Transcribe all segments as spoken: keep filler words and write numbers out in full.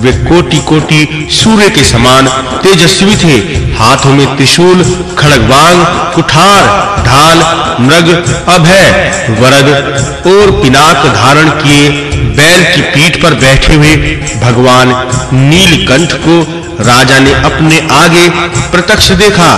वे कोटि-कोटि सूर्य के समान तेजस्वी थे। हाथों में त्रिशूल, खड्गवांग, कुठार, ढाल, मृग, अभय, वरद और पिनाक धारण किए बैल की पीठ पर बैठे हुए भगवान नीलकंठ को राजा ने अपने आगे प्रत्यक्ष देखा।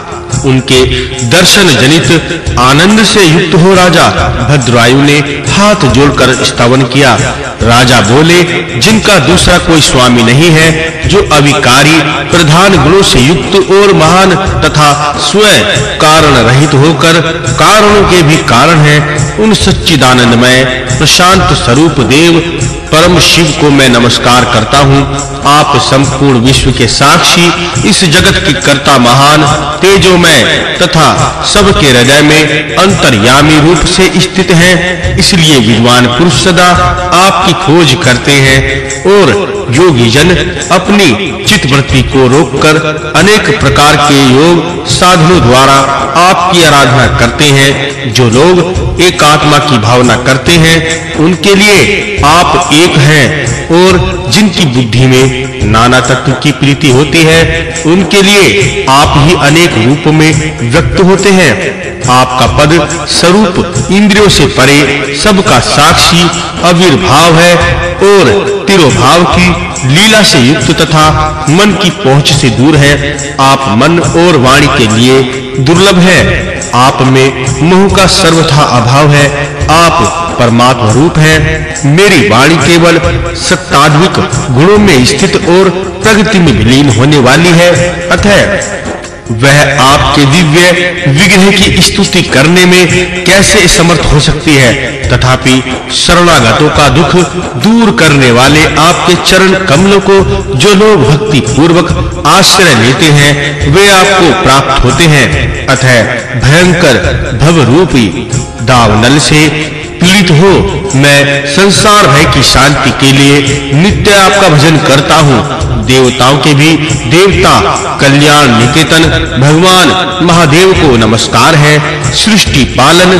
उनके दर्शन जनित आनंद से युक्त हो राजा भद्रायु ने हाथ जोड़कर स्तवन किया। राजा बोले, जिनका दूसरा कोई स्वामी नहीं है, जो अविकारी प्रधान गुणों से युक्त और महान तथा स्वयं कारण रहित होकर कारणों के भी कारण है, उन सच्चिदानंदमय प्रशांत स्वरूप देव परम शिव को मैं नमस्कार करता हूँ। आप संपूर्ण विश्व के साक्षी, इस जगत के कर्ता, महान तेजोमय तथा सबके हृदय में अंतर्यामी रूप से स्थित हैं। इसलिए विद्वान पुरुष सदा आपकी खोज करते हैं और योगी जन अपनी चित्तवृत्ति को रोककर अनेक प्रकार के योग साधनों द्वारा आपकी आराधना करते हैं। जो लोग एक आत्मा की भावना करते हैं, उनके लिए आप एक हैं, और जिनकी बुद्धि में नाना तत्व की प्रीति होती है, उनके लिए आप ही अनेक रूप में व्यक्त होते हैं। आपका पद स्वरूप इंद्रियों से परे सबका साक्षी अविर्भाव है और तिरोभाव की लीला से युक्त तथा मन की पहुंच से दूर है। आप मन और वाणी के लिए दुर्लभ हैं। आप में मोह का सर्वथा अभाव है। आप परमात्मा रूप हैं। मेरी वाणी केवल सत्तात्विक गुणों में स्थित और प्रगति में विलीन होने वाली है। अतः वह आपके दिव्य विग्रह की स्तुति करने में कैसे समर्थ हो सकती है। तथापि शरणागतों का दुख दूर करने वाले आपके चरण कमलों को जो लोग भक्ति पूर्वक आश्रय लेते हैं, वे आपको प्राप्त होते हैं। अतः भयंकर भव रूपी दावानल से पीड़ित हो मैं संसार भय की शांति के लिए नित्य आपका भजन करता हूँ। देवताओं के भी देवता कल्याण निकेतन भगवान महादेव को नमस्कार है। सृष्टि पालन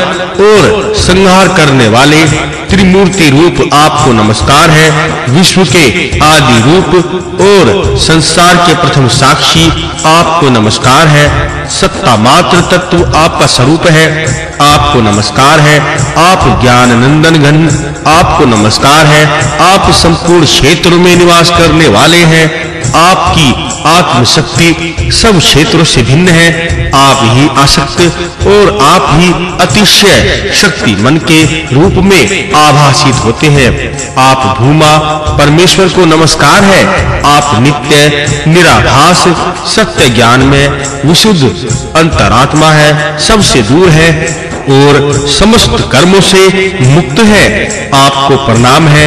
और संहार करने वाले त्रिमूर्ति रूप आपको नमस्कार है। विश्व के आदि रूप और संसार के प्रथम साक्षी आपको नमस्कार है। सत्ता मात्र तत्व आपका स्वरूप है, आपको नमस्कार है। आप ज्ञान नंदन घन, आपको नमस्कार है। आप संपूर्ण क्षेत्रों में निवास करने वाले हैं। आपकी आत्म शक्ति सब क्षेत्रों से भिन्न है। आप ही आसक्त और आप ही अतिशय शक्ति मन के रूप में आभासित होते हैं। आप भूमा परमेश्वर को नमस्कार है। आप नित्य निराभास सत्य ज्ञान में विशुद्ध अंतरात्मा है, सबसे दूर है और समस्त कर्मों से मुक्त है। आपको प्रणाम है।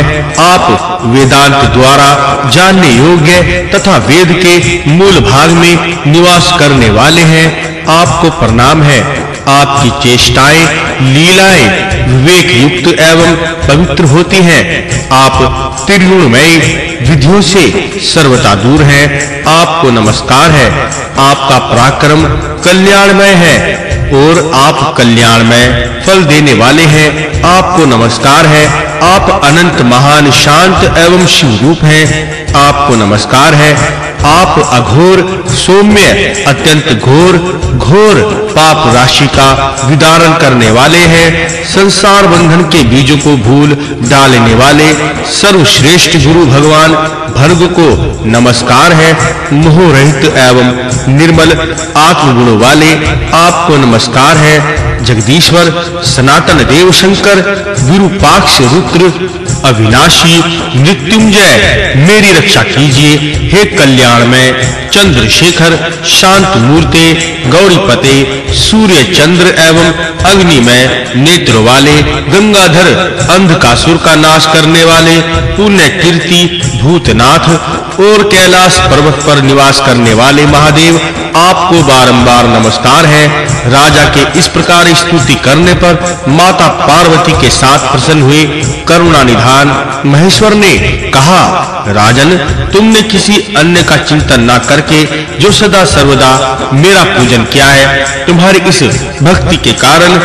आप वेदांत द्वारा जानने योग्य तथा वेद के मूल भाग में निवास करने वाले हैं। आपको प्रणाम है। आपकी चेष्टाएं लीलाएं विवेक युक्त एवं पवित्र होती हैं। आप त्रिगुणमय विधियों से सर्वथा दूर हैं। आपको नमस्कार है। आपका पराक्रम कल्याणमय है और आप कल्याणमय फल देने वाले हैं। आपको नमस्कार है। आप अनंत महान शांत एवं शिव रूप हैं। आपको नमस्कार है। आप अघोर सौम्य अत्यंत घोर घोर पाप राशि का विदारण करने वाले हैं। संसार बंधन के बीजों को भूल डालने वाले सर्वश्रेष्ठ गुरु भगवान भर्ग को नमस्कार है। मोह रहित एवं निर्मल आत्मगुणों वाले आपको नमस्कार है। जगदीश्वर सनातन देव शंकर विरूपाक्ष रुद्र अविनाशी मृत्युंजय मेरी रक्षा कीजिए। हे कल्याणमय चंद्रशेखर शांत मूर्ते गौरीपते सूर्य चंद्र एवं अग्निमय नेत्र वाले गंगाधर अंधकासुर का नाश करने वाले पुण्य कीर्ति भूतनाथ और कैलाश पर्वत पर निवास करने वाले महादेव आपको बारंबार नमस्कार है। राजा के इस प्रकार स्तुति करने पर माता पार्वती के साथ प्रसन्न हुए करुणा निधान महेश्वर ने कहा, राजन, तुमने किसी अन्य का चिंतन न करके जो सदा सर्वदा मेरा पूजन किया है, तुम्हारी इस भक्ति के कारण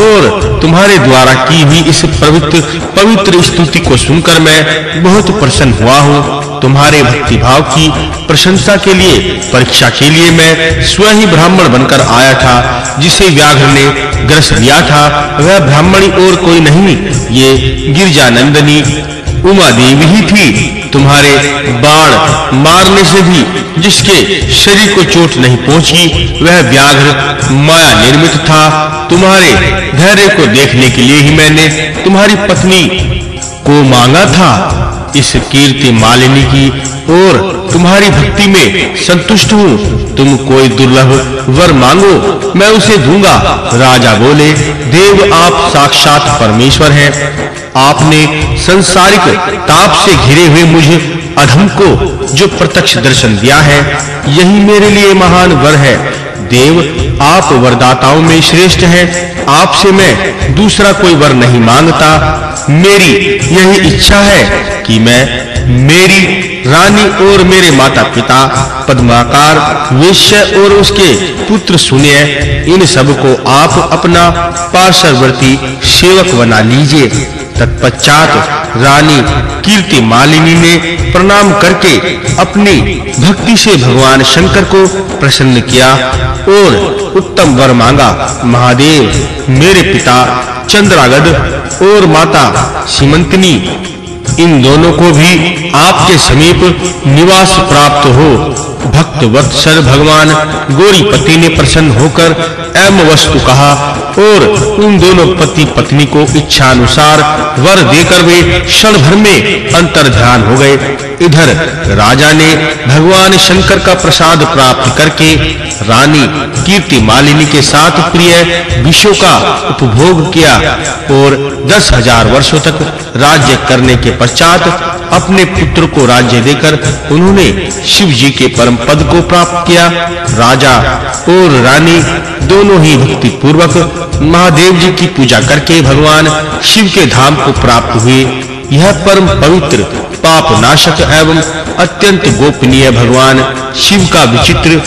और तुम्हारे द्वारा की हुई इस पवित्र पवित्र स्तुति को सुनकर मैं बहुत प्रसन्न हुआ हूँ। तुम्हारे भक्ति भाव की प्रशंसा के लिए, परीक्षा के लिए मैं स्वयं ही ब्राह्मण बनकर आया था। जिसे व्याघ्र ने ग्रस लिया था वह ब्राह्मणी और कोई नहीं, ये गिरिजानंदिनी उमा देवी ही थी। तुम्हारे बाण मारने से भी जिसके शरीर को चोट नहीं पहुंची वह व्याघ्र माया निर्मित था। तुम्हारे धैर्य को देखने के लिए ही मैंने तुम्हारी पत्नी को मांगा था। इस कीर्ति मालिनी की और तुम्हारी भक्ति में संतुष्ट हूँ। तुम कोई दुर्लभ वर मांगो, मैं उसे दूंगा। राजा बोले, देव आप साक्षात परमेश्वर हैं। आपने संसारिक ताप से घिरे हुए मुझे अधम को जो प्रत्यक्ष दर्शन दिया है, यही मेरे लिए महान वर है। देव आप वरदाताओं में श्रेष्ठ हैं। आपसे मैं दूसरा कोई वर नहीं मांगता। मेरी यही इच्छा है कि मैं मेरी रानी और मेरे माता-पिता पद्माकार वेश्य और उसके पुत्र सुने, इन सब को आप अपना पार्श्ववर्ती सेवक बना लीजिए। तत्पश्चात रानी कीर्ति मालिनी ने प्रणाम करके अपनी भक्ति से भगवान शंकर को प्रसन्न किया और उत्तम वर मांगा। महादेव, मेरे पिता चंद्रागद और माता सीमंतनी, इन दोनों को भी आपके समीप निवास प्राप्त हो। भक्त वत्सल भगवान गौरीपति ने प्रसन्न होकर एवं वस्तु कहा और उन दोनों पति पत्नी को इच्छा अनुसार वर देकर वे क्षण भर में अंतर्ध्यान हो गए। इधर राजा ने भगवान शंकर का प्रसाद प्राप्त करके रानी कीर्ति मालिनी के साथ प्रिय विषयों का उपभोग किया और दस हजार वर्षों तक राज्य करने के पश्चात अपने पुत्र को राज्य देकर उन्होंने शिव जी के परम पद को प्राप्त किया। राजा और रानी दोनों ही भक्ति पूर्वक महादेव जी की पूजा करके भगवान शिव के धाम को प्राप्त हुए। यह परम पवित्र पाप नाशक एवं अत्यंत गोपनीय भगवान शिव का विचित्र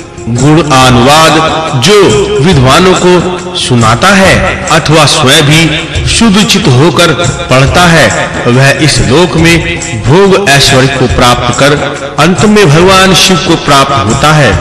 गुण अनुवाद जो विद्वानों को सुनाता है अथवा स्वयं भी शुद्ध चित्त होकर पढ़ता है, वह इस लोक में भोग ऐश्वर्य को प्राप्त कर अंत में भगवान शिव को प्राप्त होता है।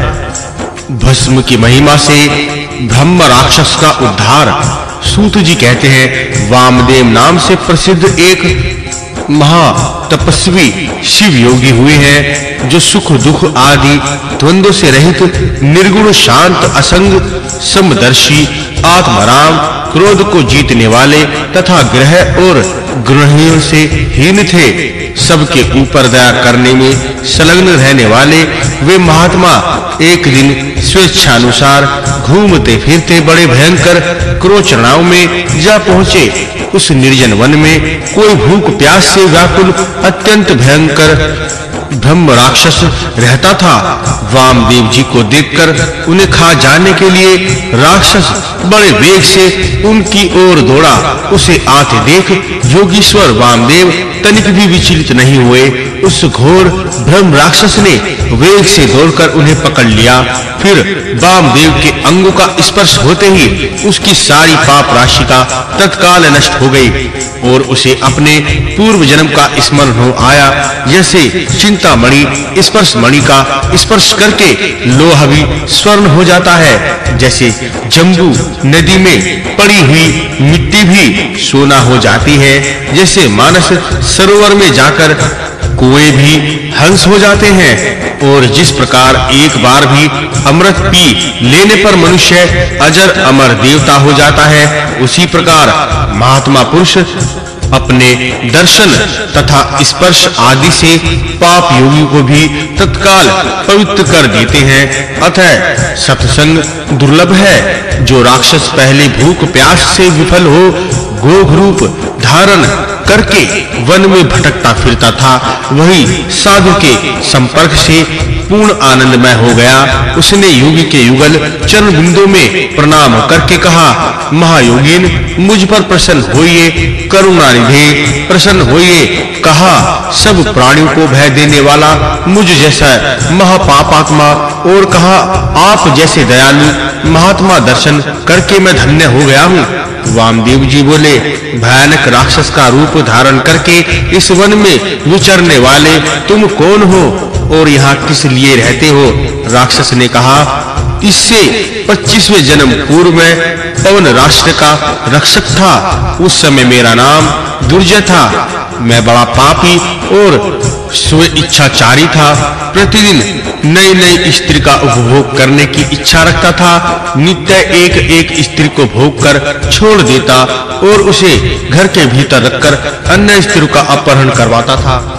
भस्म की महिमा से ब्रह्म राक्षस का उद्धार। सूत जी कहते हैं, वामदेव नाम से प्रसिद्ध एक महा तपस्वी शिव योगी हुए हैं जो सुख दुख आदि द्वंद्व से रहित निर्गुण शांत असंग समदर्शी आत्माराम क्रोध को जीतने वाले तथा ग्रह और ग्रहियों से हीन थे। सबके ऊपर दया करने में संलग्न रहने वाले वे महात्मा एक दिन स्वेच्छानुसार घूमते फिरते बड़े भयंकर क्रोचनाओं में जा पहुंचे। उस निर्जन वन में कोई भूख प्यास से व्याकुल अत्यंत भयंकर ब्रह्म राक्षस रहता था। वामदेव जी को देखकर उन्हें खा जाने के लिए राक्षस बड़े वेग से उनकी ओर दौड़ा। उसे आते देख योगीश्वर वामदेव तनिक भी विचलित नहीं हुए। उस घोर ब्रह्म राक्षस ने वेग से दौड़कर उन्हें पकड़ लिया। फिर वामदेव के अंगों का स्पर्श होते ही उसकी सारी पाप राशि का तत्काल नष्ट हो गई और उसे अपने पूर्व जन्म का स्मरण हो आया। जैसे चिंतामणि स्पर्श मणि का स्पर्श करके लोहा भी स्वर्ण हो जाता है, जैसे जम्बू नदी में पड़ी हुई मिट्टी भी सोना हो जाती है, जैसे मानस सरोवर में जाकर कुएं भी हंस हो जाते हैं, और जिस प्रकार एक बार भी अमृत पी लेने पर मनुष्य अजर अमर देवता हो जाता है, उसी प्रकार महात्मा पुरुष अपने दर्शन तथा स्पर्श आदि से पाप योगी को भी तत्काल पवित्र कर देते हैं। अतः सत्संग दुर्लभ है। जो राक्षस पहले भूख प्यास से विफल हो गोघ रूप धारण करके वन में भटकता फिरता था, वही साधु के संपर्क से पूर्ण आनंदमय हो गया। उसने योगी के युगल चरण बिंदु में प्रणाम करके कहा, महायोगीन मुझ पर प्रसन्न होइए, करुणा निधि प्रसन्न होइए। कहा, सब प्राणियों को भय देने वाला मुझ जैसा महापापात्मा, और कहा, आप जैसे दयालु महात्मा दर्शन करके मैं धन्य हो गया हूँ। वामदेव जी बोले, भयानक राक्षस का रूप धारण करके इस वन में विचरने वाले तुम कौन हो और यहाँ किस लिए रहते हो? राक्षस ने कहा, इससे पच्चीसवें जन्म पूर्व में पवन राष्ट्र का रक्षक था। उस समय मेरा नाम दुर्जय था। मैं बड़ा पापी और स्व इच्छाचारी था। प्रतिदिन नई नई स्त्री का उपभोग करने की इच्छा रखता था। नित्य एक एक स्त्री को भोग कर छोड़ देता और उसे घर के भीतर रखकर अन्य स्त्रियों का अपहरण करवाता था।